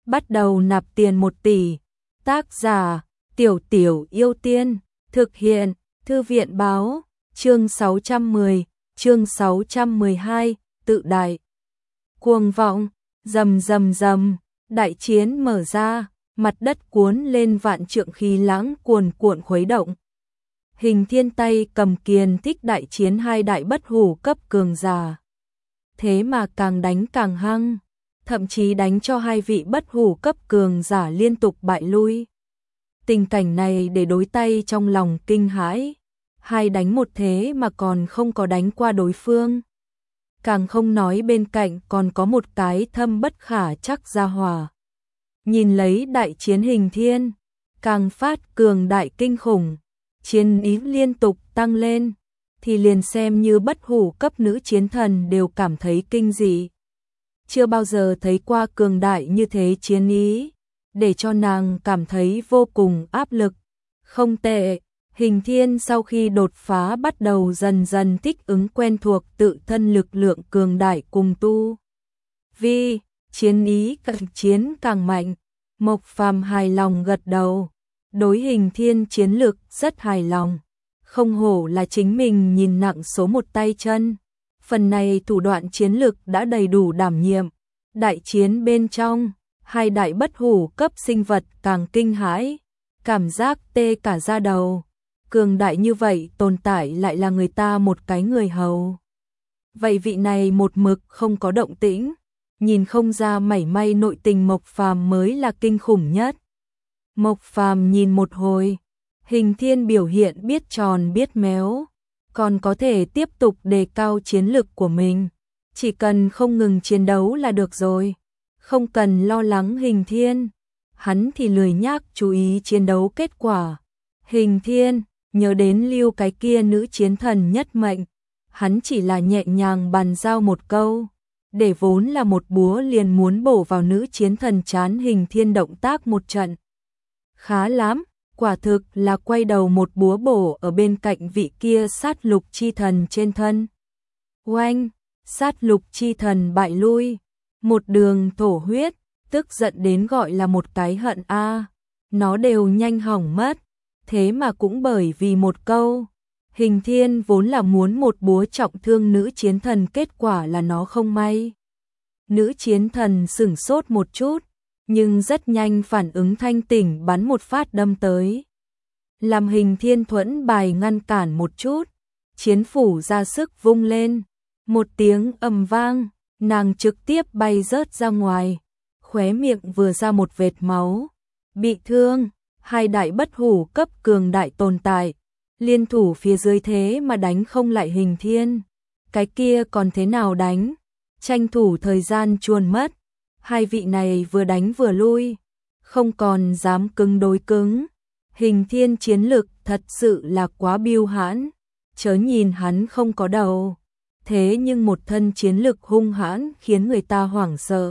bắt đầu nạp tiền 1 tỷ. Tác giả, Tiểu Tiểu Yêu Tiên, thực hiện, Thư viện báo, chương 610, chương 612, tự đại. Cuồng vọng, rầm rầm rầm, đại chiến mở ra, mặt đất cuốn lên vạn trượng khí lãng cuồn cuộn khuấy động. Hình Thiên tay cầm kiền thích đại chiến hai đại bất hủ cấp cường giả. Thế mà càng đánh càng hăng, thậm chí đánh cho hai vị bất hủ cấp cường giả liên tục bại lui. Tình cảnh này để đối tay trong lòng kinh hãi, hai đánh một thế mà còn không có đánh qua đối phương. Càng không nói bên cạnh còn có một cái thâm bất khả chắc gia hỏa. Nhìn lấy đại chiến Hình Thiên, càng phát cường đại kinh khủng, chiến ý liên tục tăng lên, thì liền xem như bất hủ cấp nữ chiến thần đều cảm thấy kinh dị. Chưa bao giờ thấy qua cường đại như thế chiến ý, để cho nàng cảm thấy vô cùng áp lực. Không tệ, Hình Thiên sau khi đột phá bắt đầu dần dần thích ứng quen thuộc tự thân lực lượng cường đại cùng tu vi, chiến ý càng chiến càng mạnh. Mộc Phàm hài lòng gật đầu, đối Hình Thiên chiến lực rất hài lòng. Không hổ là chính mình nhìn nặng số một tay chân. Phần này thủ đoạn chiến lực đã đầy đủ đảm nhiệm. Đại chiến bên trong, hai đại bất hủ cấp sinh vật càng kinh hãi, cảm giác tê cả da đầu. Cường đại như vậy tồn tại lại là người ta một cái người hầu. Vậy vị này một mực không có động tĩnh, nhìn không ra mảy may nội tình Mộc Phàm mới là kinh khủng nhất. Mộc Phàm nhìn một hồi, Hình Thiên biểu hiện biết tròn biết méo, còn có thể tiếp tục đề cao chiến lực của mình. Chỉ cần không ngừng chiến đấu là được rồi, không cần lo lắng Hình Thiên. Hắn thì lười nhác chú ý chiến đấu kết quả. Hình Thiên nhớ đến lưu cái kia nữ chiến thần nhất mệnh, hắn chỉ là nhẹ nhàng bàn giao một câu, để vốn là một búa liền muốn bổ vào nữ chiến thần chán. Hình Thiên động tác một trận khá lắm, quả thực là quay đầu một búa bổ ở bên cạnh vị kia sát lục chi thần trên thân. Oanh, sát lục chi thần bại lui, một đường thổ huyết, tức giận đến gọi là một cái hận a. Nó đều nhanh hỏng mất, thế mà cũng bởi vì một câu. Hình Thiên vốn là muốn một búa trọng thương nữ chiến thần, kết quả là nó không may. Nữ chiến thần sửng sốt một chút, nhưng rất nhanh phản ứng thanh tỉnh, bắn một phát đâm tới. Làm Hình Thiên thuẫn bài ngăn cản một chút, chiến phủ ra sức vung lên, một tiếng ầm vang, nàng trực tiếp bay rớt ra ngoài, khóe miệng vừa ra một vệt máu. Bị thương, hai đại bất hủ cấp cường đại tồn tại, liên thủ phía dưới thế mà đánh không lại Hình Thiên. Cái kia còn thế nào đánh, tranh thủ thời gian chuồn mất. Hai vị này vừa đánh vừa lui, không còn dám cứng đối cứng. Hình Thiên chiến lực thật sự là quá biêu hãn, chớ nhìn hắn không có đầu, thế nhưng một thân chiến lực hung hãn khiến người ta hoảng sợ.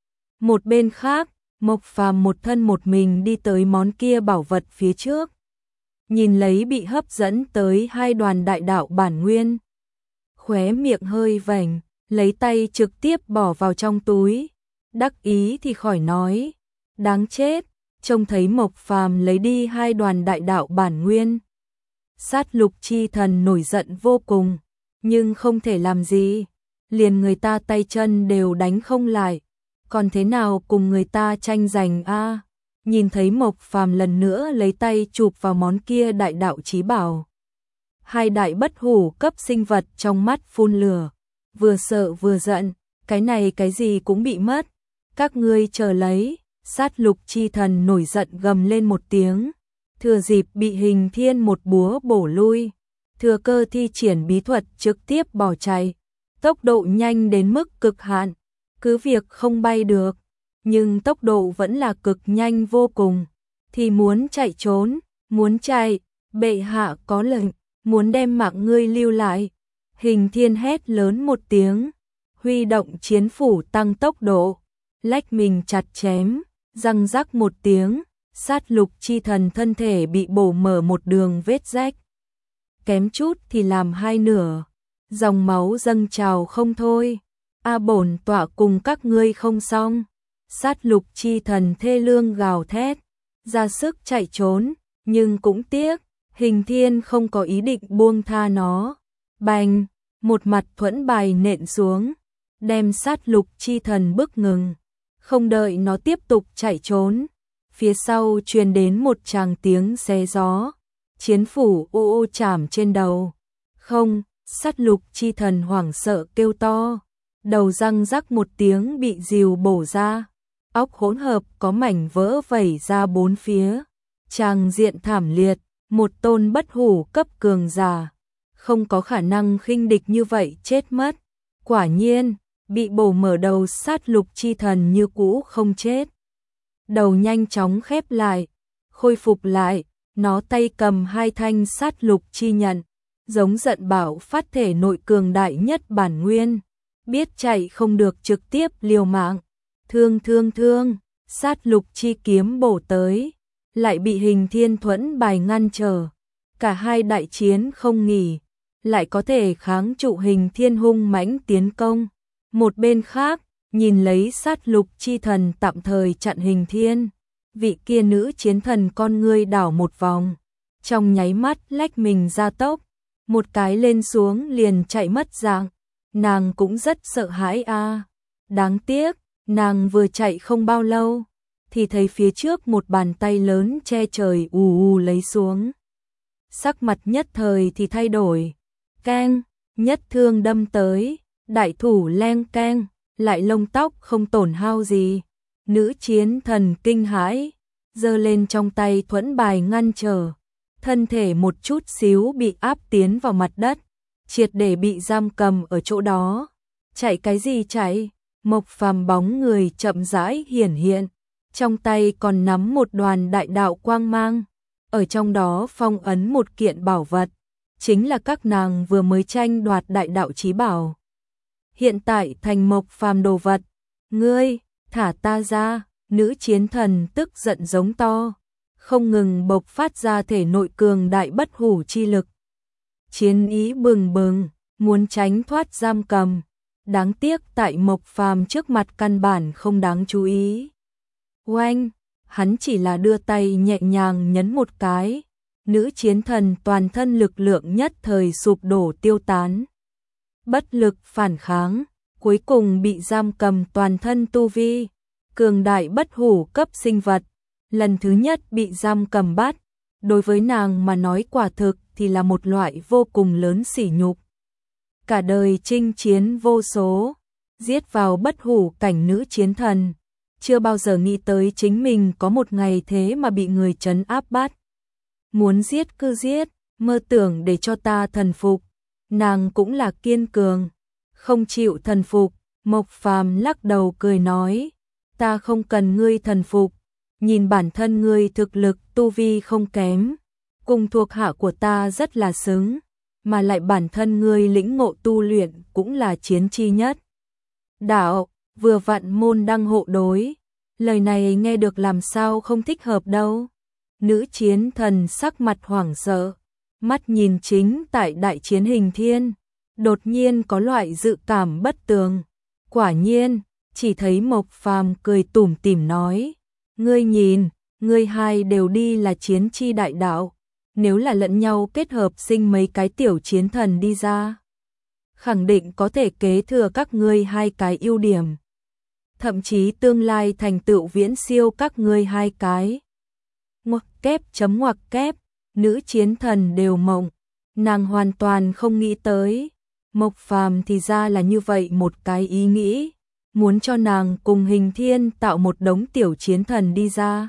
Một bên khác, Mộc Phàm một thân một mình đi tới món kia bảo vật phía trước, nhìn lấy bị hấp dẫn tới hai đoàn đại đạo bản nguyên, khóe miệng hơi vểnh, lấy tay trực tiếp bỏ vào trong túi. Đắc ý thì khỏi nói, đáng chết, trông thấy Mộc Phàm lấy đi hai đoàn đại đạo bản nguyên. Sát lục chi thần nổi giận vô cùng, nhưng không thể làm gì, liền người ta tay chân đều đánh không lại, còn thế nào cùng người ta tranh giành a. Nhìn thấy Mộc Phàm lần nữa lấy tay chụp vào món kia đại đạo chí bảo, hai đại bất hủ cấp sinh vật trong mắt phun lửa, vừa sợ vừa giận, cái này cái gì cũng bị mất, các ngươi chờ lấy. Sát lục chi thần nổi giận gầm lên một tiếng, thừa dịp bị Hình Thiên một búa bổ lui, thừa cơ thi triển bí thuật trực tiếp bỏ chạy, tốc độ nhanh đến mức cực hạn, cứ việc không bay được, nhưng tốc độ vẫn là cực nhanh vô cùng. Thì muốn chạy trốn, muốn chạy, bệ hạ có lệnh, muốn đem mạng ngươi lưu lại. Hình Thiên hét lớn một tiếng, huy động chiến phủ tăng tốc độ, lách mình chặt chém, răng rắc một tiếng, sát lục chi thần thân thể bị bổ mở một đường vết rách, kém chút thì làm hai nửa, dòng máu dâng trào không thôi. A bổn tọa cùng các ngươi không xong. Sát lục chi thần thê lương gào thét, ra sức chạy trốn, nhưng cũng tiếc, Hình Thiên không có ý định buông tha nó. Bành, một mặt thuẫn bài nện xuống, đem sát lục chi thần bức ngừng. Không đợi nó tiếp tục chạy trốn, phía sau truyền đến một tràng tiếng xé gió, chiến phủ ô ô chạm trên đầu. Không, sát lục chi thần hoảng sợ kêu to, đầu răng rắc một tiếng bị rìu bổ ra, óc hỗn hợp có mảnh vỡ vẩy ra bốn phía. Tràng diện thảm liệt, một tôn bất hủ cấp cường giả, không có khả năng khinh địch như vậy chết mất. Quả nhiên, bị bổ mở đầu sát lục chi thần như cũ không chết. Đầu nhanh chóng khép lại, khôi phục lại, nó tay cầm hai thanh sát lục chi nhận, giống giận bảo phát thể nội cường đại nhất bản nguyên, biết chạy không được trực tiếp liều mạng. Thương, sát lục chi kiếm bổ tới, lại bị Hình Thiên thuẫn bài ngăn trở. Cả hai đại chiến không nghỉ, lại có thể kháng trụ Hình Thiên hung mãnh tiến công. Một bên khác, nhìn lấy sát lục chi thần tạm thời chặn Hình Thiên, vị kia nữ chiến thần con ngươi đảo một vòng, trong nháy mắt lách mình ra tốc, một cái lên xuống liền chạy mất dạng. Nàng cũng rất sợ hãi a. Đáng tiếc, nàng vừa chạy không bao lâu, thì thấy phía trước một bàn tay lớn che trời ù ù lấy xuống. Sắc mặt nhất thời thì thay đổi, keng, nhất thương đâm tới, đại thủ leng keng, lại lông tóc không tổn hao gì. Nữ chiến thần kinh hãi, giơ lên trong tay thuẫn bài ngăn trở, thân thể một chút xíu bị áp tiến vào mặt đất, triệt để bị giam cầm ở chỗ đó. Chạy cái gì chạy? Mộc Phàm bóng người chậm rãi hiển hiện, trong tay còn nắm một đoàn đại đạo quang mang, ở trong đó phong ấn một kiện bảo vật, chính là các nàng vừa mới tranh đoạt đại đạo chí bảo. Hiện tại thành Mộc Phàm đồ vật. Ngươi, thả ta ra! Nữ chiến thần tức giận giống to, không ngừng bộc phát ra thể nội cường đại bất hủ chi lực. Chiến ý bừng bừng, muốn tránh thoát giam cầm. Đáng tiếc tại Mộc Phàm trước mặt căn bản không đáng chú ý. Oanh, hắn chỉ là đưa tay nhẹ nhàng nhấn một cái, nữ chiến thần toàn thân lực lượng nhất thời sụp đổ tiêu tán. Bất lực phản kháng, cuối cùng bị giam cầm toàn thân tu vi. Cường đại bất hủ cấp sinh vật, lần thứ nhất bị giam cầm bắt, đối với nàng mà nói quả thực thì là một loại vô cùng lớn sỉ nhục. Cả đời chinh chiến vô số, giết vào bất hủ cảnh nữ chiến thần, chưa bao giờ nghĩ tới chính mình có một ngày thế mà bị người trấn áp bắt. Muốn giết cứ giết, mơ tưởng để cho ta thần phục. Nàng cũng là kiên cường, không chịu thần phục. Mộc Phàm lắc đầu cười nói, ta không cần ngươi thần phục, nhìn bản thân ngươi thực lực tu vi không kém, cùng thuộc hạ của ta rất là xứng, mà lại bản thân ngươi lĩnh ngộ tu luyện cũng là chiến chi nhất đạo, vừa vặn môn đăng hộ đối. Lời này nghe được làm sao không thích hợp đâu. Nữ chiến thần sắc mặt hoảng sợ, mắt nhìn chính tại đại chiến Hình Thiên, đột nhiên có loại dự cảm bất tường. Quả nhiên, chỉ thấy Mộc Phàm cười tủm tỉm nói, ngươi nhìn, ngươi hai đều đi là chiến chi đại đạo, nếu là lẫn nhau kết hợp sinh mấy cái tiểu chiến thần đi ra, khẳng định có thể kế thừa các ngươi hai cái ưu điểm, thậm chí tương lai thành tựu viễn siêu các ngươi hai cái. Ngoặc kép, nữ chiến thần đều mộng, nàng hoàn toàn không nghĩ tới, Mộc Phàm thì ra là như vậy một cái ý nghĩ, muốn cho nàng cùng Hình Thiên tạo một đống tiểu chiến thần đi ra.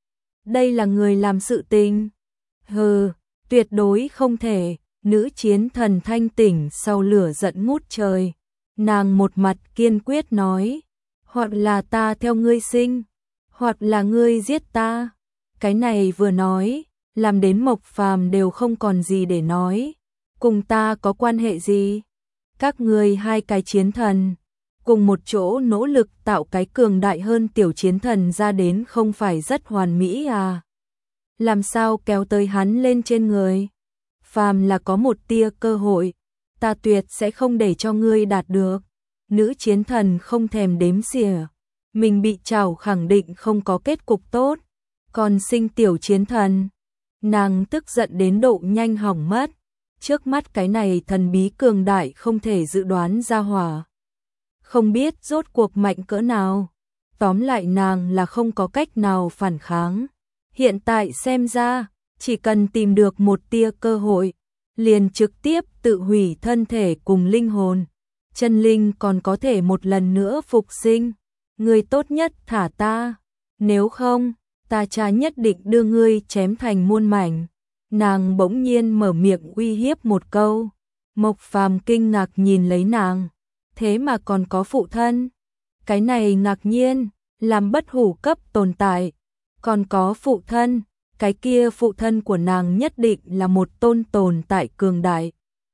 Đây là người làm sự tình. Hừ, tuyệt đối không thể. Nữ chiến thần thanh tỉnh sau lửa giận ngút trời, nàng một mặt kiên quyết nói, hoặc là ta theo ngươi sinh, hoặc là ngươi giết ta. Cái này vừa nói, làm đến Mộc Phàm đều không còn gì để nói, cùng ta có quan hệ gì? Các ngươi hai cái chiến thần, cùng một chỗ nỗ lực tạo cái cường đại hơn tiểu chiến thần ra đến không phải rất hoàn mỹ à? Làm sao kéo tới hắn lên trên người? Phàm là có một tia cơ hội, ta tuyệt sẽ không để cho ngươi đạt được. Nữ chiến thần không thèm đếm xỉa, mình bị trảo khẳng định không có kết cục tốt, còn sinh tiểu chiến thần. Nàng tức giận đến độ nhanh hỏng mất, trước mắt cái này thần bí cường đại không thể dự đoán ra hỏa. Không biết rốt cuộc mạnh cỡ nào, tóm lại nàng là không có cách nào phản kháng. Hiện tại xem ra, chỉ cần tìm được một tia cơ hội, liền trực tiếp tự hủy thân thể cùng linh hồn. Chân linh còn có thể một lần nữa phục sinh. Ngươi tốt nhất thả ta, nếu không, ta cha nhất định đưa ngươi chém thành muôn mảnh. Nàng bỗng nhiên mở miệng uy hiếp một câu. Mộc Phàm kinh ngạc nhìn lấy nàng, thế mà còn có phụ thân. Cái này ngạc nhiên, làm bất hủ cấp tồn tại, còn có phụ thân, cái kia phụ thân của nàng nhất định là một tồn tại cường đại.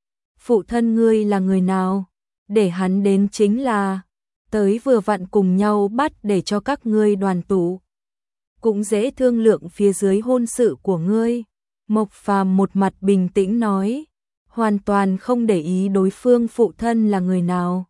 Phụ thân ngươi là người nào? Để hắn đến chính là, tới vừa vặn cùng nhau bắt để cho các ngươi đoàn tụ. Cũng dễ thương lượng phía dưới hôn sự của ngươi. Mộc Phàm một mặt bình tĩnh nói, hoàn toàn không để ý đối phương phụ thân là người nào.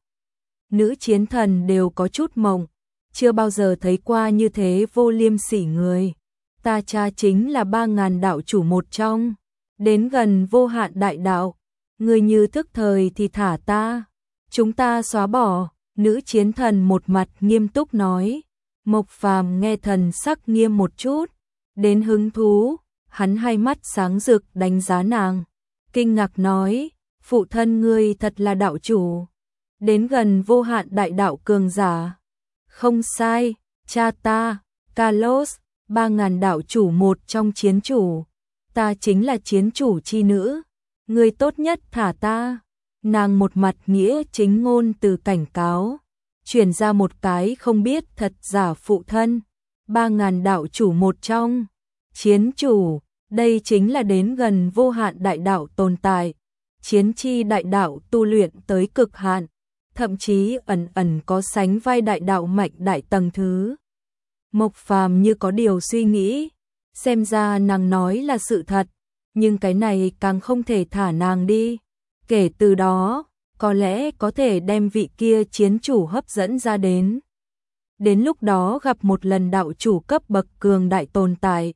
Nữ chiến thần đều có chút mộng, chưa bao giờ thấy qua như thế vô liêm sỉ người. Ta cha chính là 3000 đạo chủ một trong, đến gần vô hạn đại đạo, người như thức thời thì thả ta, chúng ta xóa bỏ. Nữ chiến thần một mặt nghiêm túc nói. Mộc Phàm nghe thần sắc nghiêm một chút, đến hứng thú, hắn hai mắt sáng rực đánh giá nàng, kinh ngạc nói, phụ thân ngươi thật là đạo chủ, đến gần vô hạn đại đạo cường giả. Không sai, cha ta, Carlos, 3000 đạo chủ một trong chiến chủ, ta chính là chiến chủ chi nữ, ngươi tốt nhất thả ta. Nàng một mặt nghĩa chính ngôn từ cảnh cáo, truyền ra một cái không biết thật giả phụ thân, 3000 đạo chủ một trong, chiến chủ, đây chính là đến gần vô hạn đại đạo tồn tại, chiến chi đại đạo tu luyện tới cực hạn, thậm chí ẩn ẩn có sánh vai đại đạo mạnh đại tầng thứ. Mộc Phàm như có điều suy nghĩ, xem ra nàng nói là sự thật, nhưng cái này càng không thể thả nàng đi. Kể từ đó, có lẽ có thể đem vị kia chiến chủ hấp dẫn ra đến. Đến lúc đó gặp một lần đạo chủ cấp bậc cường đại tồn tại.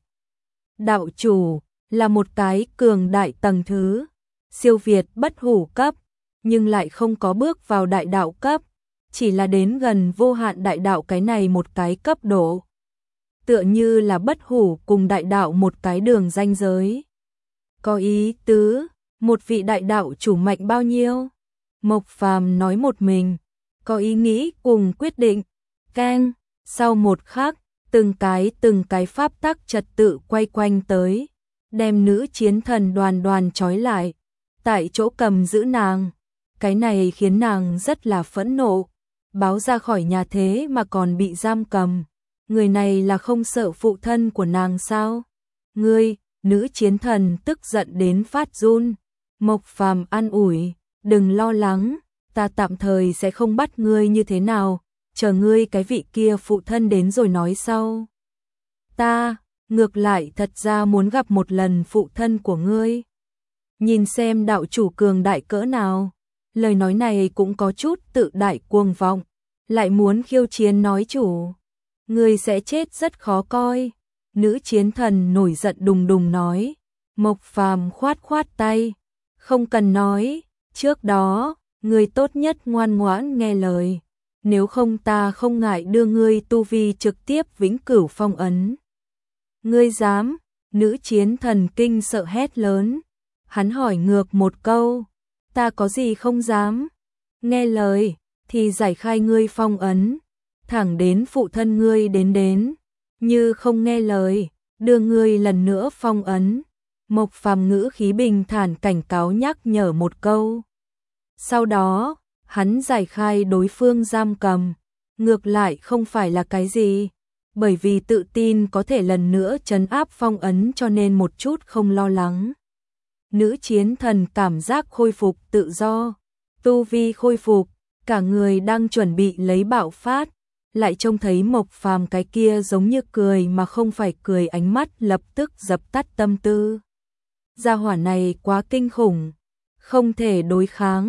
Đạo chủ là một cái cường đại tầng thứ, siêu việt bất hủ cấp, nhưng lại không có bước vào đại đạo cấp, chỉ là đến gần vô hạn đại đạo cái này một cái cấp độ. Tựa như là bất hủ cùng đại đạo một cái đường ranh giới. Có ý tứ, một vị đại đạo chủ mạnh bao nhiêu? Mộc Phàm nói một mình, có ý nghĩ cùng quyết định. Keng, sau một khắc, từng cái pháp tắc trật tự quay quanh tới, đem nữ chiến thần đoàn trói lại, tại chỗ cầm giữ nàng. Cái này khiến nàng rất là phẫn nộ, báo ra khỏi nhà thế mà còn bị giam cầm. Người này là không sợ phụ thân của nàng sao? Ngươi, nữ chiến thần tức giận đến phát run. Mộc Phàm an ủi, đừng lo lắng, ta tạm thời sẽ không bắt ngươi như thế nào, chờ ngươi cái vị kia phụ thân đến rồi nói sau. Ta, ngược lại thật ra muốn gặp một lần phụ thân của ngươi. Nhìn xem đạo chủ cường đại cỡ nào. Lời nói này cũng có chút tự đại cuồng vọng, lại muốn khiêu chiến nói chủ. Ngươi sẽ chết rất khó coi. Nữ chiến thần nổi giận đùng đùng nói. Mộc Phàm khoát khoát tay. Không cần nói, trước đó, ngươi tốt nhất ngoan ngoãn nghe lời. Nếu không ta không ngại đưa ngươi tu vi trực tiếp vĩnh cửu phong ấn. Ngươi dám? Nữ chiến thần kinh sợ hét lớn. Hắn hỏi ngược một câu. Ta có gì không dám? Nghe lời, thì giải khai ngươi phong ấn. Thẳng đến phụ thân ngươi đến. Như không nghe lời, đưa ngươi lần nữa phong ấn. Mộc Phàm ngữ khí bình thản cảnh cáo nhắc nhở một câu. Sau đó, hắn giải khai đối phương giam cầm. Ngược lại không phải là cái gì, bởi vì tự tin có thể lần nữa trấn áp phong ấn cho nên một chút không lo lắng. Nữ chiến thần cảm giác khôi phục tự do, tu vi khôi phục, cả người đang chuẩn bị lấy bạo phát, lại trông thấy Mộc Phàm cái kia giống như cười mà không phải cười ánh mắt lập tức dập tắt tâm tư. Gia hỏa này quá kinh khủng, không thể đối kháng,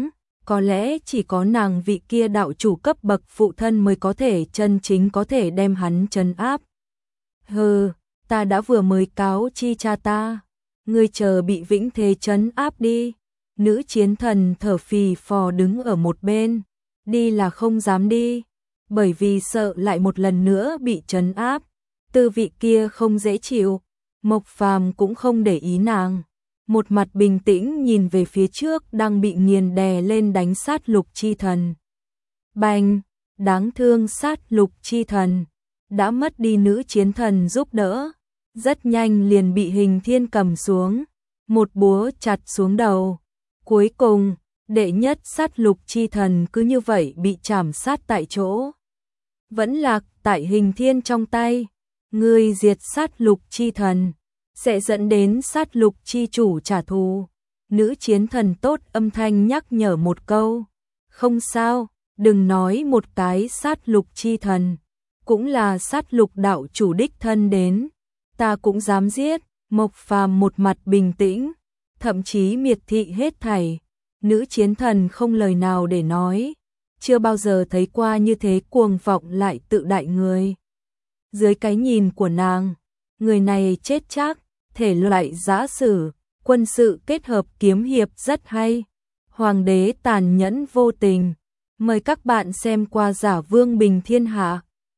Có lẽ chỉ có nàng vị kia đạo chủ cấp bậc phụ thân mới có thể chân chính có thể đem hắn trấn áp. Hừ, ta đã vừa mới cáo chi cha ta, ngươi chờ bị vĩnh thế trấn áp đi. Nữ chiến thần thở phì phò đứng ở một bên, đi là không dám đi, bởi vì sợ lại một lần nữa bị trấn áp. Tư vị kia không dễ chịu, Mộc Phàm cũng không để ý nàng, một mặt bình tĩnh nhìn về phía trước đang bị nghiền đè lên đánh sát lục chi thần. Bành, đáng thương sát lục chi thần, đã mất đi nữ chiến thần giúp đỡ, rất nhanh liền bị Hình Thiên cầm xuống, một búa chặt xuống đầu. Cuối cùng, đệ nhất sát lục chi thần cứ như vậy bị chảm sát tại chỗ. Vẫn lạc tại Hình Thiên trong tay, ngươi diệt sát lục chi thần, sẽ dẫn đến sát lục chi chủ trả thù. Nữ chiến thần tốt âm thanh nhắc nhở một câu. Không sao, đừng nói một cái sát lục chi thần, cũng là sát lục đạo chủ đích thân đến, ta cũng dám giết. Mộc Phàm một mặt bình tĩnh, thậm chí miệt thị hết thảy. Nữ chiến thần không lời nào để nói, chưa bao giờ thấy qua như thế cuồng vọng lại tự đại người. Dưới cái nhìn của nàng, người này chết chắc, thể loại giã sử, quân sự kết hợp kiếm hiệp rất hay. Hoàng đế tàn nhẫn vô tình. Mời các bạn xem qua Giả Vương Bình Thiên Hạ.